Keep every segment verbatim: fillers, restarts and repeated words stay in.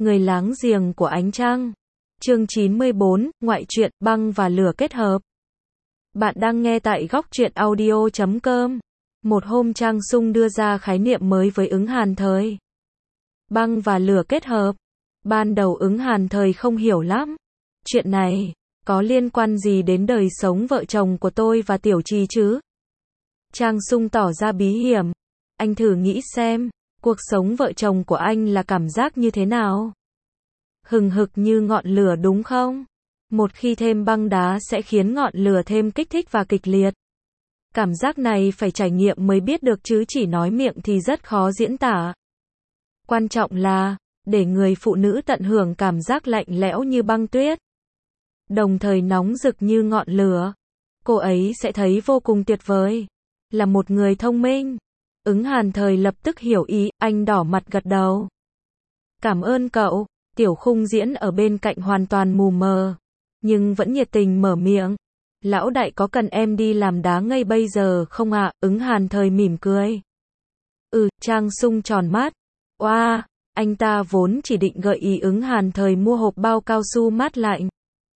Người láng giềng của ánh trăng. Chương chín mươi bốn, ngoại truyện, băng và lửa kết hợp. Bạn đang nghe tại góc truyện audio chấm com. Một hôm Trang Sung đưa ra khái niệm mới với Ứng Hàn Thời. Băng và lửa kết hợp. Ban đầu Ứng Hàn Thời không hiểu lắm. Chuyện này, có liên quan gì đến đời sống vợ chồng của tôi và Tiểu Trì chứ? Trang Sung tỏ ra bí hiểm. Anh thử nghĩ xem, cuộc sống vợ chồng của anh là cảm giác như thế nào? Hừng hực như ngọn lửa đúng không? Một khi thêm băng đá sẽ khiến ngọn lửa thêm kích thích và kịch liệt. Cảm giác này phải trải nghiệm mới biết được chứ chỉ nói miệng thì rất khó diễn tả. Quan trọng là, để người phụ nữ tận hưởng cảm giác lạnh lẽo như băng tuyết, đồng thời nóng rực như ngọn lửa. Cô ấy sẽ thấy vô cùng tuyệt vời. Là một người thông minh, Ứng Hàn Thời lập tức hiểu ý, anh đỏ mặt gật đầu. Cảm ơn cậu. Tiểu Khung Diễn ở bên cạnh hoàn toàn mù mờ, nhưng vẫn nhiệt tình mở miệng. Lão đại có cần em đi làm đá ngây bây giờ không ạ? À? Ứng Hàn Thời mỉm cười. Ừ, Trang Sung tròn mắt. Oa, wow, anh ta vốn chỉ định gợi ý Ứng Hàn Thời mua hộp bao cao su mát lạnh.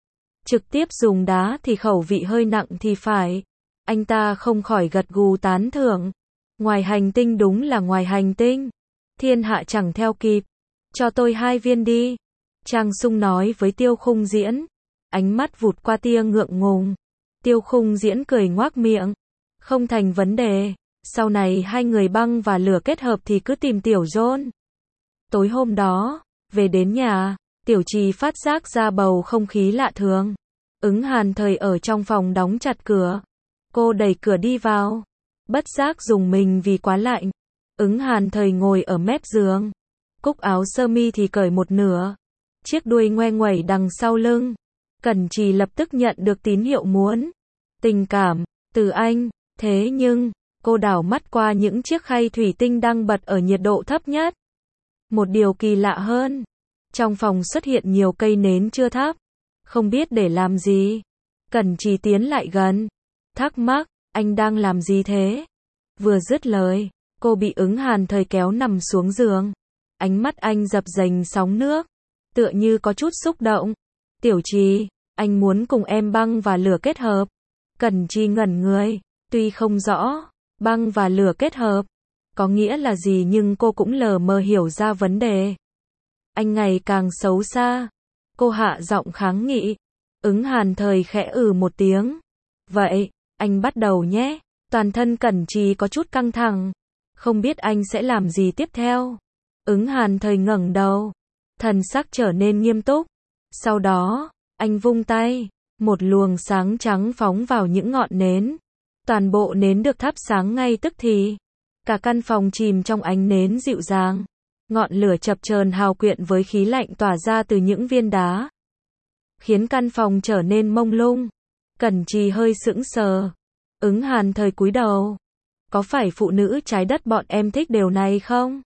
Trực tiếp dùng đá thì khẩu vị hơi nặng thì phải. Anh ta không khỏi gật gù tán thưởng. Ngoài hành tinh đúng là ngoài hành tinh. Thiên hạ chẳng theo kịp. Cho tôi hai viên đi. Trang Sung nói với Tiêu Khung Diễn. Ánh mắt vụt qua tia ngượng ngùng. Tiêu Khung Diễn cười ngoác miệng. Không thành vấn đề. Sau này hai người băng và lửa kết hợp thì cứ tìm Tiểu John. Tối hôm đó, về đến nhà, Tiểu Trì phát giác ra bầu không khí lạ thường. Ứng Hàn Thời ở trong phòng đóng chặt cửa. Cô đẩy cửa đi vào. Bất giác dùng mình vì quá lạnh. Ứng Hàn Thời ngồi ở mép giường. Cúc áo sơ mi thì cởi một nửa. Chiếc đuôi ngoe nguẩy đằng sau lưng. Cẩn Trì lập tức nhận được tín hiệu muốn tình cảm từ anh. Thế nhưng, cô đảo mắt qua những chiếc khay thủy tinh đang bật ở nhiệt độ thấp nhất. Một điều kỳ lạ hơn. Trong phòng xuất hiện nhiều cây nến chưa thắp. Không biết để làm gì. Cẩn Trì tiến lại gần. Thắc mắc, anh đang làm gì thế? Vừa dứt lời, cô bị Ứng Hàn Thời kéo nằm xuống giường. Ánh mắt anh dập dềnh sóng nước, tựa như có chút xúc động. Tiểu Trì, anh muốn cùng em băng và lửa kết hợp. Cẩn Trì ngẩn người, tuy không rõ, băng và lửa kết hợp, có nghĩa là gì nhưng cô cũng lờ mờ hiểu ra vấn đề. Anh ngày càng xấu xa. Cô hạ giọng kháng nghị. Ứng Hàn Thời khẽ ừ một tiếng. Vậy, anh bắt đầu nhé. Toàn thân Cẩn Trì có chút căng thẳng. Không biết anh sẽ làm gì tiếp theo. Ứng Hàn Thời ngẩng đầu. Thần sắc trở nên nghiêm túc. Sau đó, anh vung tay. Một luồng sáng trắng phóng vào những ngọn nến. Toàn bộ nến được thắp sáng ngay tức thì. Cả căn phòng chìm trong ánh nến dịu dàng. Ngọn lửa chập chờn hào quyện với khí lạnh tỏa ra từ những viên đá, khiến căn phòng trở nên mông lung. Cẩn Trì hơi sững sờ. Ứng Hàn Thời cúi đầu. Có phải phụ nữ trái đất bọn em thích điều này không?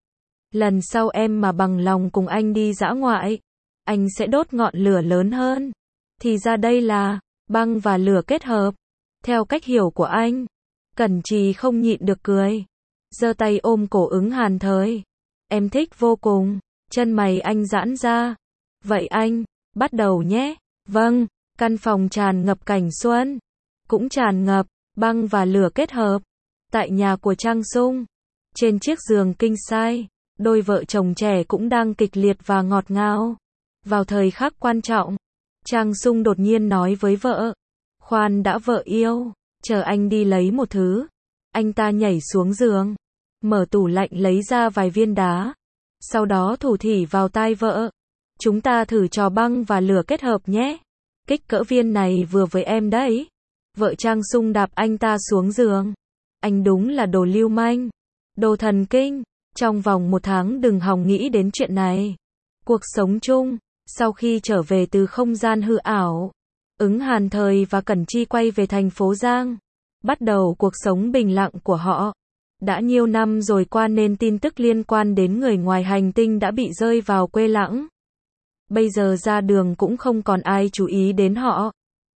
Lần sau em mà bằng lòng cùng anh đi dã ngoại, anh sẽ đốt ngọn lửa lớn hơn. Thì ra đây là băng và lửa kết hợp. Theo cách hiểu của anh. Cẩn Trì không nhịn được cười. Giơ tay ôm cổ Ứng Hàn Thời. Em thích vô cùng. Chân mày anh giãn ra. Vậy anh, bắt đầu nhé. Vâng. Căn phòng tràn ngập cảnh xuân. Cũng tràn ngập băng và lửa kết hợp. Tại nhà của Trang Sung, trên chiếc giường king size, đôi vợ chồng trẻ cũng đang kịch liệt và ngọt ngào. Vào thời khắc quan trọng, Trang Sung đột nhiên nói với vợ. Khoan đã vợ yêu, chờ anh đi lấy một thứ. Anh ta nhảy xuống giường, mở tủ lạnh lấy ra vài viên đá. Sau đó thủ thỉ vào tai vợ. Chúng ta thử trò băng và lửa kết hợp nhé. Kích cỡ viên này vừa với em đấy. Vợ Trang Sung đạp anh ta xuống giường. Anh đúng là đồ lưu manh. Đồ thần kinh. Trong vòng một tháng đừng hòng nghĩ đến chuyện này. Cuộc sống chung. Sau khi trở về từ không gian hư ảo, Ứng Hàn Thời và Cẩn Chi quay về thành phố Giang. Bắt đầu cuộc sống bình lặng của họ. Đã nhiều năm rồi qua nên tin tức liên quan đến người ngoài hành tinh đã bị rơi vào quê lãng. Bây giờ ra đường cũng không còn ai chú ý đến họ.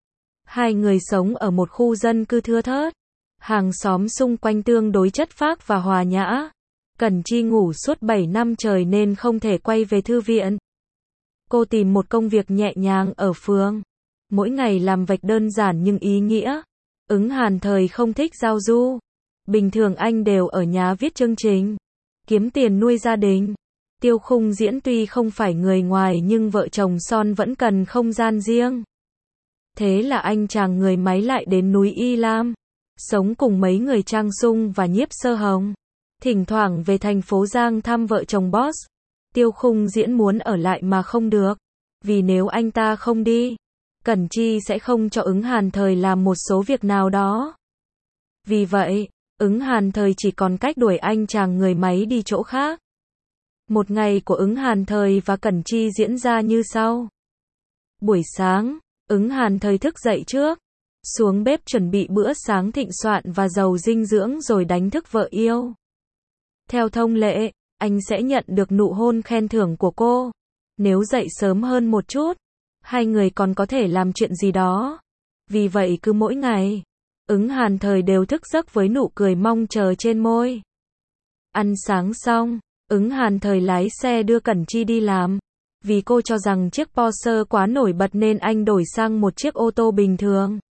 Hai người sống ở một khu dân cư thưa thớt. Hàng xóm xung quanh tương đối chất phác và hòa nhã. Cẩn Chi ngủ suốt bảy năm trời nên không thể quay về thư viện. Cô tìm một công việc nhẹ nhàng ở phường. Mỗi ngày làm vạch đơn giản nhưng ý nghĩa. Ứng Hàn thời không thích giao du. Bình thường anh đều ở nhà viết chương trình, kiếm tiền nuôi gia đình. Tiêu Khung Diễn tuy không phải người ngoài nhưng vợ chồng son vẫn cần không gian riêng. Thế là anh chàng người máy lại đến núi Y Lam, sống cùng mấy người Trang Sung và Nhiếp Sơ Hồng. Thỉnh thoảng về thành phố Giang thăm vợ chồng boss. Tiêu Khung Diễn muốn ở lại mà không được, vì nếu anh ta không đi, Cẩn Chi sẽ không cho Ứng Hàn thời làm một số việc nào đó. Vì vậy, Ứng Hàn thời chỉ còn cách đuổi anh chàng người máy đi chỗ khác. Một ngày của Ứng Hàn thời và Cẩn Chi diễn ra như sau. Buổi sáng, Ứng Hàn thời thức dậy trước, xuống bếp chuẩn bị bữa sáng thịnh soạn và giàu dinh dưỡng rồi đánh thức vợ yêu. Theo thông lệ, anh sẽ nhận được nụ hôn khen thưởng của cô. Nếu dậy sớm hơn một chút, hai người còn có thể làm chuyện gì đó. Vì vậy cứ mỗi ngày, Ứng Hàn thời đều thức giấc với nụ cười mong chờ trên môi. Ăn sáng xong, Ứng Hàn thời lái xe đưa Cẩn Chi đi làm. Vì cô cho rằng chiếc Porsche quá nổi bật nên anh đổi sang một chiếc ô tô bình thường.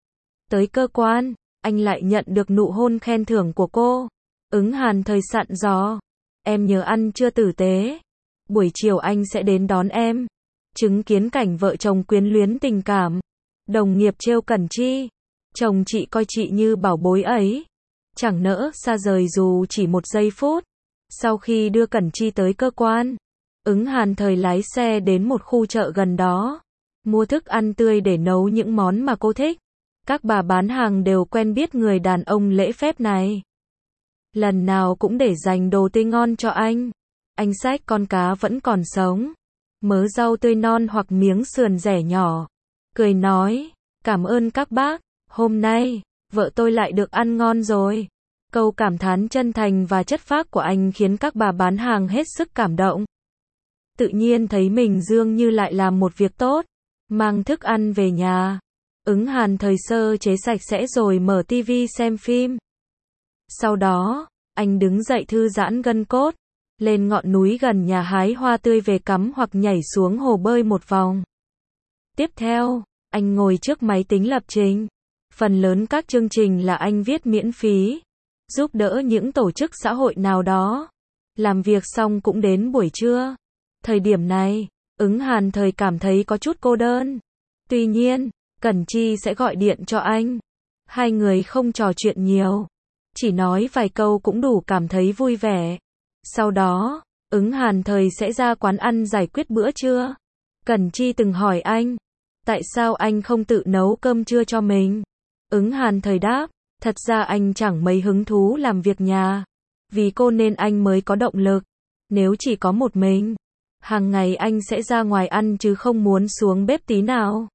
Tới cơ quan, anh lại nhận được nụ hôn khen thưởng của cô. Ứng Hàn thời sẵn dò, em nhớ ăn trưa tử tế. Buổi chiều anh sẽ đến đón em. Chứng kiến cảnh vợ chồng quyến luyến tình cảm. Đồng nghiệp trêu Cẩn Chi, chồng chị coi chị như bảo bối ấy, chẳng nỡ xa rời dù chỉ một giây phút. Sau khi đưa Cẩn Chi tới cơ quan, Ứng Hàn thời lái xe đến một khu chợ gần đó, mua thức ăn tươi để nấu những món mà cô thích. Các bà bán hàng đều quen biết người đàn ông lễ phép này. Lần nào cũng để dành đồ tươi ngon cho anh. Anh xách con cá vẫn còn sống, mớ rau tươi non hoặc miếng sườn rẻ nhỏ, cười nói, cảm ơn các bác, hôm nay, vợ tôi lại được ăn ngon rồi. Câu cảm thán chân thành và chất phác của anh khiến các bà bán hàng hết sức cảm động. Tự nhiên thấy mình dường như lại làm một việc tốt, mang thức ăn về nhà. Ứng Hàn thời sơ chế sạch sẽ rồi mở tivi xem phim. Sau đó, anh đứng dậy thư giãn gân cốt, lên ngọn núi gần nhà hái hoa tươi về cắm hoặc nhảy xuống hồ bơi một vòng. Tiếp theo, anh ngồi trước máy tính lập trình. Phần lớn các chương trình là anh viết miễn phí, giúp đỡ những tổ chức xã hội nào đó. Làm việc xong cũng đến buổi trưa. Thời điểm này, Ứng Hàn thời cảm thấy có chút cô đơn. Tuy nhiên, Cẩn Chi sẽ gọi điện cho anh. Hai người không trò chuyện nhiều, chỉ nói vài câu cũng đủ cảm thấy vui vẻ. Sau đó, Ứng Hàn thời sẽ ra quán ăn giải quyết bữa trưa. Cẩn Chi từng hỏi anh, tại sao anh không tự nấu cơm trưa cho mình? Ứng Hàn thời đáp, thật ra anh chẳng mấy hứng thú làm việc nhà. Vì cô nên anh mới có động lực. Nếu chỉ có một mình, hàng ngày anh sẽ ra ngoài ăn chứ không muốn xuống bếp tí nào.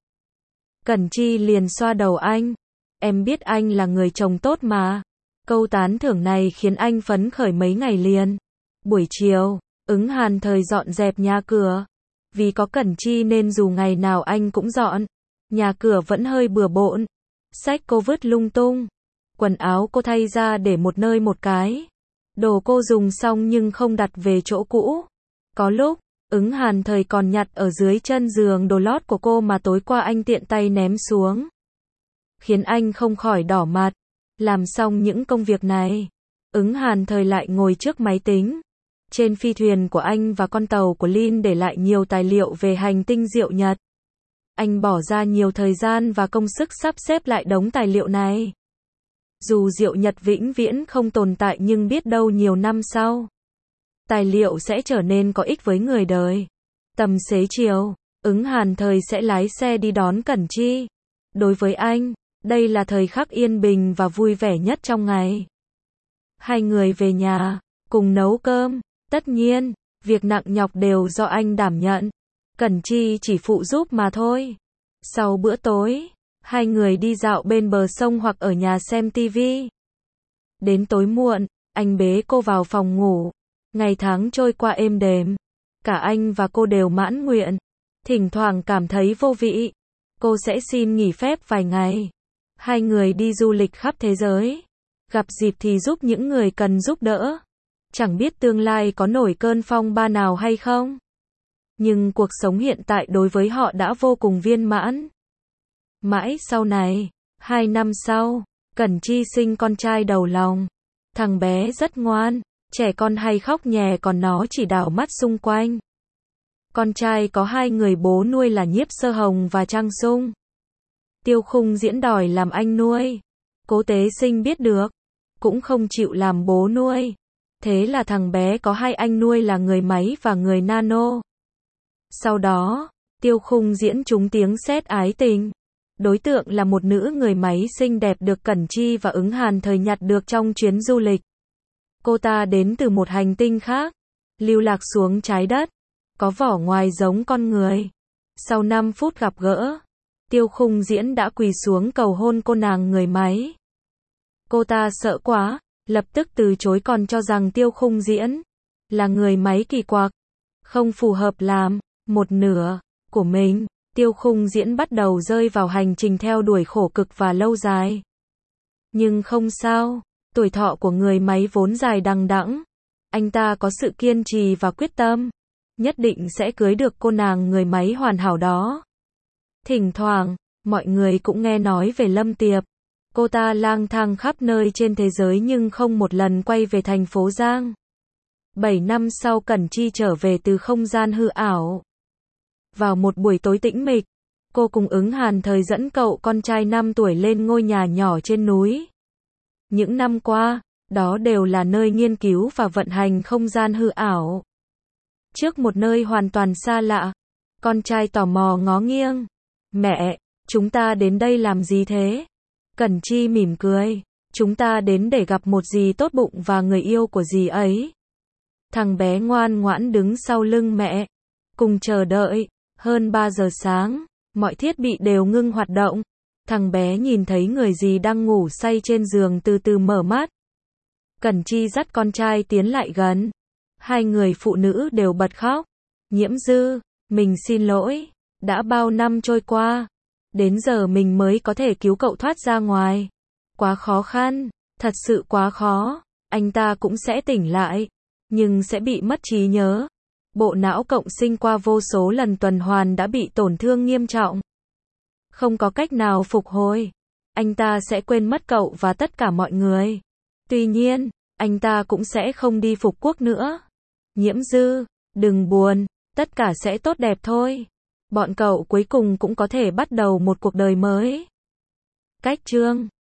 Cẩn Chi liền xoa đầu anh. Em biết anh là người chồng tốt mà. Câu tán thưởng này khiến anh phấn khởi mấy ngày liền. Buổi chiều, Ứng Hàn thời dọn dẹp nhà cửa. Vì có Cẩn Chi nên dù ngày nào anh cũng dọn. Nhà cửa vẫn hơi bừa bộn. Sách cô vứt lung tung. Quần áo cô thay ra để một nơi một cái. Đồ cô dùng xong nhưng không đặt về chỗ cũ. Có lúc, Ứng Hàn thời còn nhặt ở dưới chân giường đồ lót của cô mà tối qua anh tiện tay ném xuống. Khiến anh không khỏi đỏ mặt. Làm xong những công việc này, Ứng Hàn thời lại ngồi trước máy tính. Trên phi thuyền của anh và con tàu của Lin để lại nhiều tài liệu về hành tinh Diệu Nhật. Anh bỏ ra nhiều thời gian và công sức sắp xếp lại đống tài liệu này. Dù Diệu Nhật vĩnh viễn không tồn tại nhưng biết đâu nhiều năm sau, tài liệu sẽ trở nên có ích với người đời. Tầm xế chiều, Ứng Hàn thời sẽ lái xe đi đón Cẩn Chi. Đối với anh, đây là thời khắc yên bình và vui vẻ nhất trong ngày. Hai người về nhà, cùng nấu cơm. Tất nhiên, việc nặng nhọc đều do anh đảm nhận. Cẩn Chi chỉ phụ giúp mà thôi. Sau bữa tối, hai người đi dạo bên bờ sông hoặc ở nhà xem tivi. Đến tối muộn, anh bế cô vào phòng ngủ. Ngày tháng trôi qua êm đềm. Cả anh và cô đều mãn nguyện. Thỉnh thoảng cảm thấy vô vị, cô sẽ xin nghỉ phép vài ngày. Hai người đi du lịch khắp thế giới. Gặp dịp thì giúp những người cần giúp đỡ. Chẳng biết tương lai có nổi cơn phong ba nào hay không. Nhưng cuộc sống hiện tại đối với họ đã vô cùng viên mãn. Mãi sau này, hai năm sau, Cẩn Chi sinh con trai đầu lòng. Thằng bé rất ngoan, trẻ con hay khóc nhè còn nó chỉ đảo mắt xung quanh. Con trai có hai người bố nuôi là Nhiếp Sơ Hồng và Trang Sung. Tiêu Khung Diễn đòi làm anh nuôi. Cố Tế Sinh biết được, cũng không chịu làm bố nuôi. Thế là thằng bé có hai anh nuôi là người máy và người nano. Sau đó, Tiêu Khung Diễn trúng tiếng sét ái tình. Đối tượng là một nữ người máy xinh đẹp được Cẩn Chi và Ứng Hàn Thời nhặt được trong chuyến du lịch. Cô ta đến từ một hành tinh khác, lưu lạc xuống trái đất, có vỏ ngoài giống con người. Sau năm phút gặp gỡ, Tiêu Khung Diễn đã quỳ xuống cầu hôn cô nàng người máy. Cô ta sợ quá, lập tức từ chối còn cho rằng Tiêu Khung Diễn là người máy kỳ quặc, không phù hợp làm một nửa của mình. Tiêu Khung Diễn bắt đầu rơi vào hành trình theo đuổi khổ cực và lâu dài. Nhưng không sao, tuổi thọ của người máy vốn dài đằng đẵng. Anh ta có sự kiên trì và quyết tâm, nhất định sẽ cưới được cô nàng người máy hoàn hảo đó. Thỉnh thoảng, mọi người cũng nghe nói về Lâm Tiệp. Cô ta lang thang khắp nơi trên thế giới nhưng không một lần quay về thành phố Giang. Bảy năm sau Cẩn Chi trở về từ không gian hư ảo. Vào một buổi tối tĩnh mịch, cô cùng Ứng Hàn Thời dẫn cậu con trai năm tuổi lên ngôi nhà nhỏ trên núi. Những năm qua, đó đều là nơi nghiên cứu và vận hành không gian hư ảo. Trước một nơi hoàn toàn xa lạ, con trai tò mò ngó nghiêng. Mẹ, chúng ta đến đây làm gì thế? Cẩn Chi mỉm cười. Chúng ta đến để gặp một dì tốt bụng và người yêu của dì ấy. Thằng bé ngoan ngoãn đứng sau lưng mẹ. Cùng chờ đợi. Hơn ba giờ sáng, mọi thiết bị đều ngưng hoạt động. Thằng bé nhìn thấy người dì đang ngủ say trên giường từ từ mở mắt. Cẩn Chi dắt con trai tiến lại gần. Hai người phụ nữ đều bật khóc. Nhiễm Dư, mình xin lỗi. Đã bao năm trôi qua. Đến giờ mình mới có thể cứu cậu thoát ra ngoài. Quá khó khăn, thật sự quá khó. Anh ta cũng sẽ tỉnh lại, nhưng sẽ bị mất trí nhớ. Bộ não cộng sinh qua vô số lần tuần hoàn đã bị tổn thương nghiêm trọng. Không có cách nào phục hồi. Anh ta sẽ quên mất cậu và tất cả mọi người. Tuy nhiên, anh ta cũng sẽ không đi phục quốc nữa. Nhiễm Dư, đừng buồn, tất cả sẽ tốt đẹp thôi. Bọn cậu cuối cùng cũng có thể bắt đầu một cuộc đời mới. Cách chương